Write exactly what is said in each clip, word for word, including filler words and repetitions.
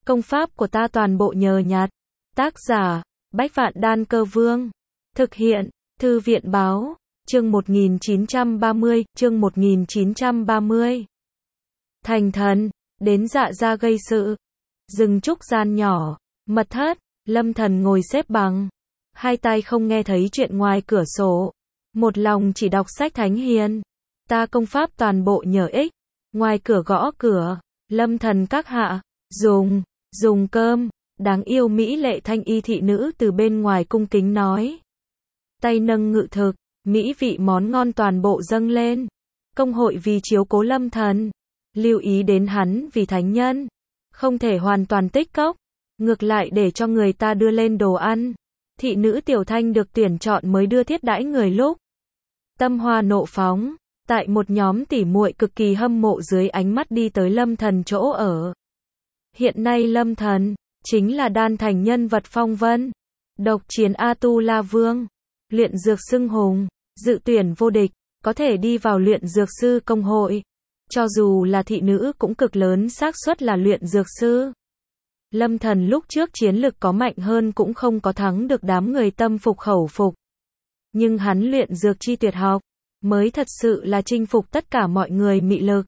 Công pháp của ta toàn bộ nhờ nhặt. Tác giả, Bách Vạn Đan Cơ Vương. Thực hiện, Thư viện Báo. Chương một nghìn chín trăm ba mươi, chương một nghìn chín trăm ba mươi. Thành thần, đến Dạ gia gây sự. Rừng trúc gian nhỏ, mật thất, Lâm Thần ngồi xếp bằng. Hai tay không nghe thấy chuyện ngoài cửa sổ. Một lòng chỉ đọc sách thánh hiền. Ta công pháp toàn bộ nhờ ích. Ngoài cửa gõ cửa. Lâm Thần các hạ. Dùng, dùng cơm. Đáng yêu mỹ lệ thanh y thị nữ từ bên ngoài cung kính nói. Tay nâng ngự thực. Mỹ vị món ngon toàn bộ dâng lên. Công hội vì chiếu cố Lâm Thần. Lưu ý đến hắn vì thánh nhân. Không thể hoàn toàn tích cốc. Ngược lại để cho người ta đưa lên đồ ăn. Thị nữ Tiểu Thanh được tuyển chọn mới đưa thiết đãi người lúc. Tâm hoa nộ phóng. Tại một nhóm tỉ muội cực kỳ hâm mộ dưới ánh mắt đi tới Lâm Thần chỗ ở. Hiện nay Lâm Thần chính là đan thành nhân vật phong vân. Độc chiến A Tu La Vương. Luyện dược xưng hùng. Dự tuyển vô địch. Có thể đi vào luyện dược sư công hội. Cho dù là thị nữ cũng cực lớn xác suất là luyện dược sư. Lâm Thần lúc trước chiến lực có mạnh hơn cũng không có thắng được đám người tâm phục khẩu phục. Nhưng hắn luyện dược chi tuyệt học, mới thật sự là chinh phục tất cả mọi người mị lực.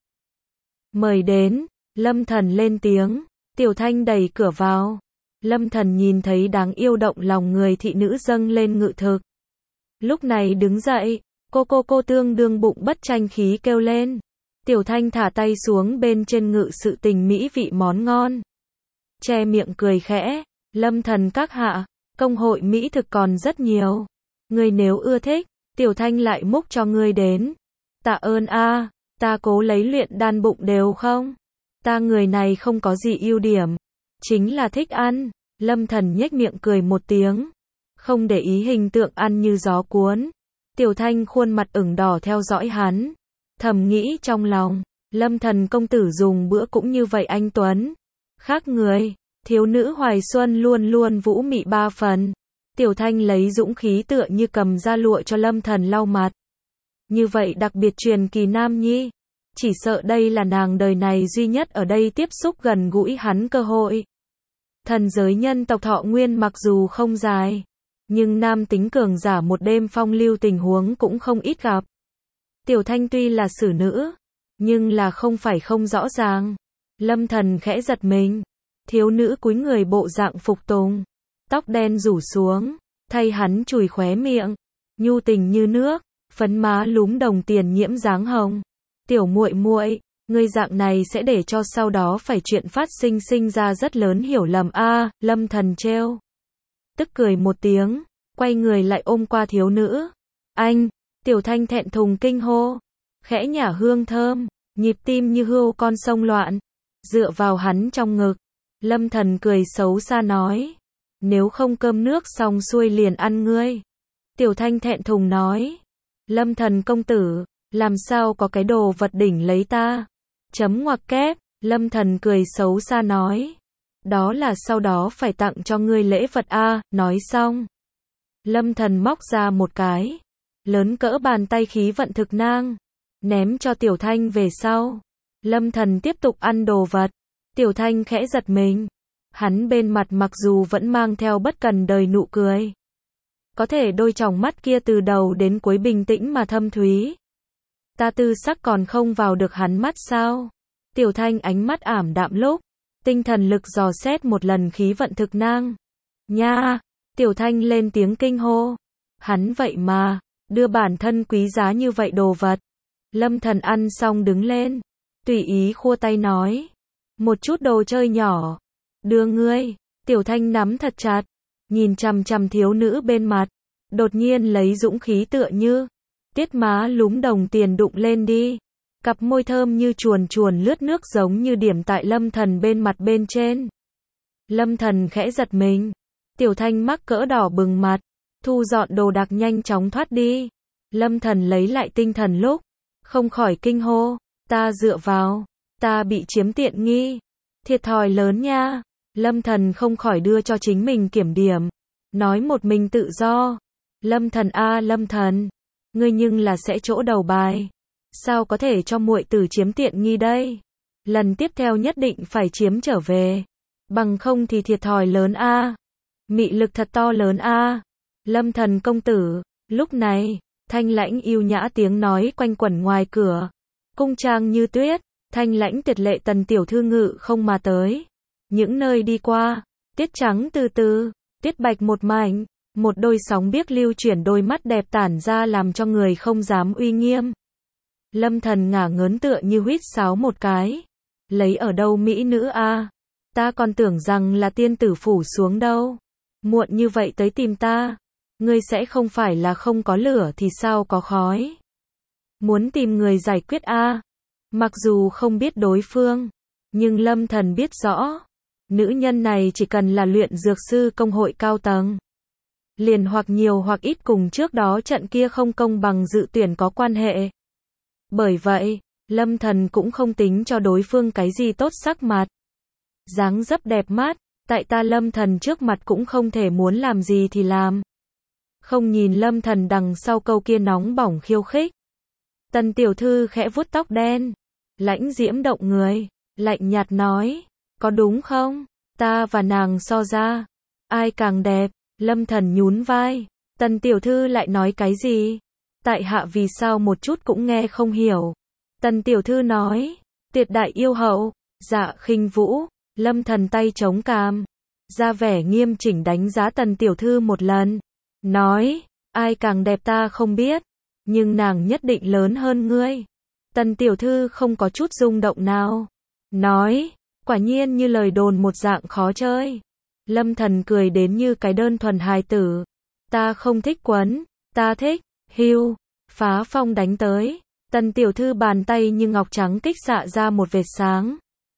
Mời đến, Lâm Thần lên tiếng, Tiểu Thanh đẩy cửa vào. Lâm Thần nhìn thấy đáng yêu động lòng người thị nữ dâng lên ngự thực. Lúc này đứng dậy, cô cô cô tương đương bụng bất tranh khí kêu lên. Tiểu Thanh thả tay xuống bên trên ngự sự tình mỹ vị món ngon. Che miệng cười khẽ, Lâm Thần các hạ, công hội mỹ thực còn rất nhiều. Ngươi nếu ưa thích, Tiểu Thanh lại múc cho ngươi đến. Tạ ơn a, à, ta cố lấy luyện đan bụng đều không. Ta người này không có gì ưu điểm, chính là thích ăn. Lâm Thần nhếch miệng cười một tiếng, không để ý hình tượng ăn như gió cuốn. Tiểu Thanh khuôn mặt ửng đỏ theo dõi hắn, thầm nghĩ trong lòng, Lâm Thần công tử dùng bữa cũng như vậy anh tuấn. Khác người, thiếu nữ Hoài Xuân luôn luôn vũ mị ba phần. Tiểu Thanh lấy dũng khí tựa như cầm ra lụa cho Lâm Thần lau mặt. Như vậy đặc biệt truyền kỳ nam nhi. Chỉ sợ đây là nàng đời này duy nhất ở đây tiếp xúc gần gũi hắn cơ hội. Thần giới nhân tộc thọ nguyên mặc dù không dài, nhưng nam tính cường giả một đêm phong lưu tình huống cũng không ít gặp. Tiểu Thanh tuy là xử nữ, nhưng là không phải không rõ ràng. Lâm Thần khẽ giật mình. Thiếu nữ cúi người bộ dạng phục tùng, tóc đen rủ xuống, thay hắn chùi khóe miệng, nhu tình như nước, phấn má lúm đồng tiền nhiễm dáng hồng. Tiểu muội muội, ngươi dạng này sẽ để cho sau đó phải chuyện phát sinh sinh ra rất lớn hiểu lầm a. À, Lâm Thần trêu tức cười một tiếng, quay người lại ôm qua thiếu nữ. Anh, Tiểu Thanh thẹn thùng kinh hô, khẽ nhả hương thơm, nhịp tim như hươu con sông loạn, dựa vào hắn trong ngực. Lâm Thần cười xấu xa nói, nếu không cơm nước xong xuôi liền ăn ngươi. Tiểu Thanh thẹn thùng nói, Lâm Thần công tử, làm sao có cái đồ vật đỉnh lấy ta. Chấm ngoặc kép, Lâm Thần cười xấu xa nói, đó là sau đó phải tặng cho ngươi lễ vật a. À, nói xong, Lâm Thần móc ra một cái lớn cỡ bàn tay khí vận thực nang, ném cho Tiểu Thanh về sau. Lâm Thần tiếp tục ăn đồ vật. Tiểu Thanh khẽ giật mình. Hắn bên mặt mặc dù vẫn mang theo bất cần đời nụ cười, có thể đôi tròng mắt kia từ đầu đến cuối bình tĩnh mà thâm thúy. Ta tư sắc còn không vào được hắn mắt sao? Tiểu Thanh ánh mắt ảm đạm lúc, tinh thần lực dò xét một lần khí vận thực nang. Nha! Tiểu Thanh lên tiếng kinh hô. Hắn vậy mà, đưa bản thân quý giá như vậy đồ vật. Lâm Thần ăn xong đứng lên, tùy ý khua tay nói, một chút đồ chơi nhỏ, đưa ngươi. Tiểu Thanh nắm thật chặt, nhìn chằm chằm thiếu nữ bên mặt, đột nhiên lấy dũng khí tựa như tiết má lúm đồng tiền đụng lên đi. Cặp môi thơm như chuồn chuồn lướt nước giống như điểm tại Lâm Thần bên mặt bên trên. Lâm Thần khẽ giật mình. Tiểu Thanh mắc cỡ đỏ bừng mặt, thu dọn đồ đạc nhanh chóng thoát đi. Lâm Thần lấy lại tinh thần lúc, không khỏi kinh hô, ta dựa vào, ta bị chiếm tiện nghi, thiệt thòi lớn nha. Lâm Thần không khỏi đưa cho chính mình kiểm điểm, nói một mình tự do. Lâm Thần a à, Lâm Thần, ngươi nhưng là sẽ chỗ đầu bài, sao có thể cho muội tử chiếm tiện nghi đây? Lần tiếp theo nhất định phải chiếm trở về. Bằng không thì thiệt thòi lớn a. Mị lực thật to lớn a. Lâm Thần công tử. Lúc này, thanh lãnh yêu nhã tiếng nói quanh quẩn ngoài cửa. Cung trang như tuyết, thanh lãnh tuyệt lệ Tần tiểu thư ngự không mà tới. Những nơi đi qua, tiết trắng từ từ, tiết bạch một mảnh, một đôi sóng biếc lưu chuyển đôi mắt đẹp tản ra làm cho người không dám uy nghiêm. Lâm Thần ngả ngớn tựa như huýt sáo một cái. Lấy ở đâu mỹ nữ a? Ta còn tưởng rằng là tiên tử phủ xuống đâu. Muộn như vậy tới tìm ta. Ngươi sẽ không phải là không có lửa thì sao có khói. Muốn tìm người giải quyết a? Mặc dù không biết đối phương, nhưng Lâm Thần biết rõ. Nữ nhân này chỉ cần là luyện dược sư công hội cao tầng. Liền hoặc nhiều hoặc ít cùng trước đó trận kia không công bằng dự tuyển có quan hệ. Bởi vậy, Lâm Thần cũng không tính cho đối phương cái gì tốt sắc mặt. Dáng dấp đẹp mắt, tại ta Lâm Thần trước mặt cũng không thể muốn làm gì thì làm. Không nhìn Lâm Thần đằng sau câu kia nóng bỏng khiêu khích. Tần tiểu thư khẽ vuốt tóc đen, lãnh diễm động người, lạnh nhạt nói, có đúng không? Ta và nàng so ra, ai càng đẹp? Lâm Thần nhún vai, Tần tiểu thư lại nói cái gì? Tại hạ vì sao một chút cũng nghe không hiểu. Tần tiểu thư nói, tuyệt đại yêu hậu, Dạ Khinh Vũ. Lâm Thần tay chống cằm, ra vẻ nghiêm chỉnh đánh giá Tần tiểu thư một lần, nói, ai càng đẹp ta không biết, nhưng nàng nhất định lớn hơn ngươi. Tần tiểu thư không có chút rung động nào, nói, quả nhiên như lời đồn một dạng khó chơi. Lâm Thần cười đến như cái đơn thuần hài tử, ta không thích quấn, ta thích, hưu, phá phong đánh tới. Tần tiểu thư bàn tay như ngọc trắng kích xạ ra một vệt sáng.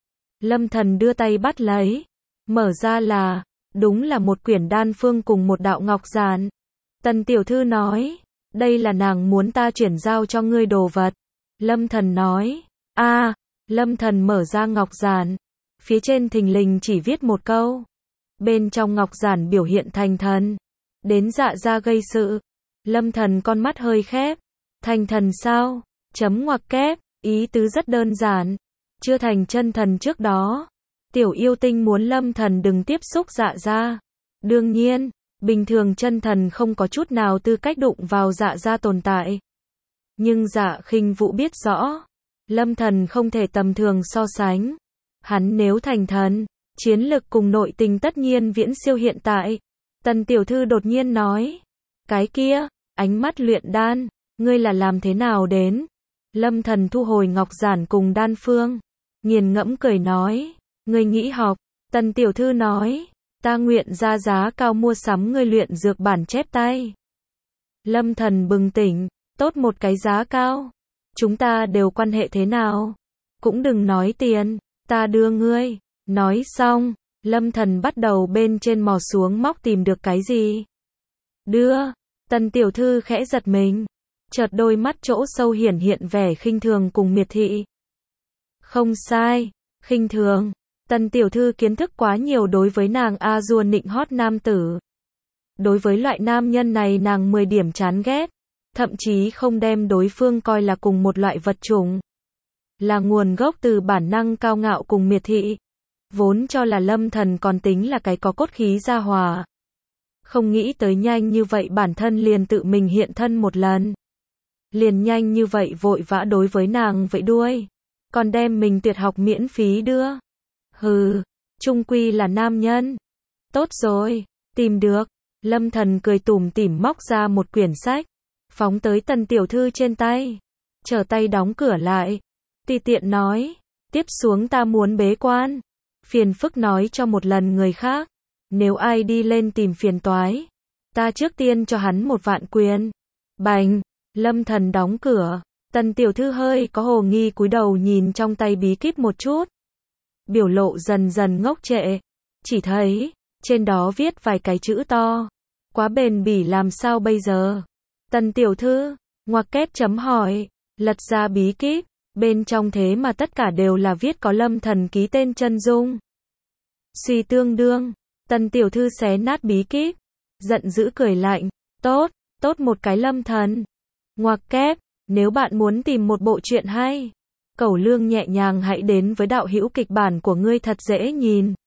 Lâm Thần đưa tay bắt lấy, mở ra là, đúng là một quyển đan phương cùng một đạo ngọc giản. Tần tiểu thư nói, đây là nàng muốn ta chuyển giao cho ngươi đồ vật. Lâm Thần nói, a. Lâm Thần mở ra ngọc giản, phía trên thình lình chỉ viết một câu. Bên trong ngọc giản biểu hiện thành thần, đến dạ ra gây sự. Lâm Thần con mắt hơi khép, thành thần sao? Chấm ngoặc kép, ý tứ rất đơn giản. Chưa thành chân thần trước đó, tiểu yêu tinh muốn Lâm Thần đừng tiếp xúc dạ ra. Đương nhiên, bình thường chân thần không có chút nào tư cách đụng vào dạ ra tồn tại. Nhưng Dạ Khinh Vũ biết rõ, Lâm Thần không thể tầm thường so sánh. Hắn nếu thành thần, chiến lực cùng nội tình tất nhiên viễn siêu hiện tại. Tần tiểu thư đột nhiên nói, cái kia, ánh mắt luyện đan, ngươi là làm thế nào đến? Lâm Thần thu hồi ngọc giản cùng đan phương, nghiền ngẫm cười nói, ngươi nghĩ học. Tần tiểu thư nói, ta nguyện ra giá cao mua sắm ngươi luyện dược bản chép tay. Lâm Thần bừng tỉnh, tốt một cái giá cao. Chúng ta đều quan hệ thế nào? Cũng đừng nói tiền, ta đưa ngươi. Nói xong, Lâm Thần bắt đầu bên trên mò xuống móc tìm được cái gì. Đưa, Tần tiểu thư khẽ giật mình, chợt đôi mắt chỗ sâu hiển hiện vẻ khinh thường cùng miệt thị. Không sai, khinh thường. Tần tiểu thư kiến thức quá nhiều đối với nàng a dua nịnh hót nam tử. Đối với loại nam nhân này nàng mười điểm chán ghét, thậm chí không đem đối phương coi là cùng một loại vật chủng. Là nguồn gốc từ bản năng cao ngạo cùng miệt thị. Vốn cho là Lâm Thần còn tính là cái có cốt khí gia hòa. Không nghĩ tới nhanh như vậy bản thân liền tự mình hiện thân một lần. Liền nhanh như vậy vội vã đối với nàng vậy đuôi. Còn đem mình tuyệt học miễn phí đưa. Hừ, chung quy là nam nhân. Tốt rồi, tìm được. Lâm Thần cười tủm tỉm móc ra một quyển sách, phóng tới Tần tiểu thư trên tay. Trở tay đóng cửa lại. Tùy tiện nói, tiếp xuống ta muốn bế quan. Phiền phức nói cho một lần người khác. Nếu ai đi lên tìm phiền toái, ta trước tiên cho hắn một vạn quyền. Bành, Lâm Thần đóng cửa. Tần tiểu thư hơi có hồ nghi cúi đầu nhìn trong tay bí kíp một chút. Biểu lộ dần dần ngốc trệ. Chỉ thấy, trên đó viết vài cái chữ to. Quá bền bỉ làm sao bây giờ? Tần tiểu thư, ngoặc kép chấm hỏi, lật ra bí kíp. Bên trong thế mà tất cả đều là viết có Lâm Thần ký tên chân dung. Suy tương đương, Tần tiểu thư xé nát bí kíp, giận dữ cười lạnh, tốt, tốt một cái Lâm Thần. Ngoặc kép, nếu bạn muốn tìm một bộ truyện hay, cẩu lương nhẹ nhàng hãy đến với đạo hữu kịch bản của ngươi thật dễ nhìn.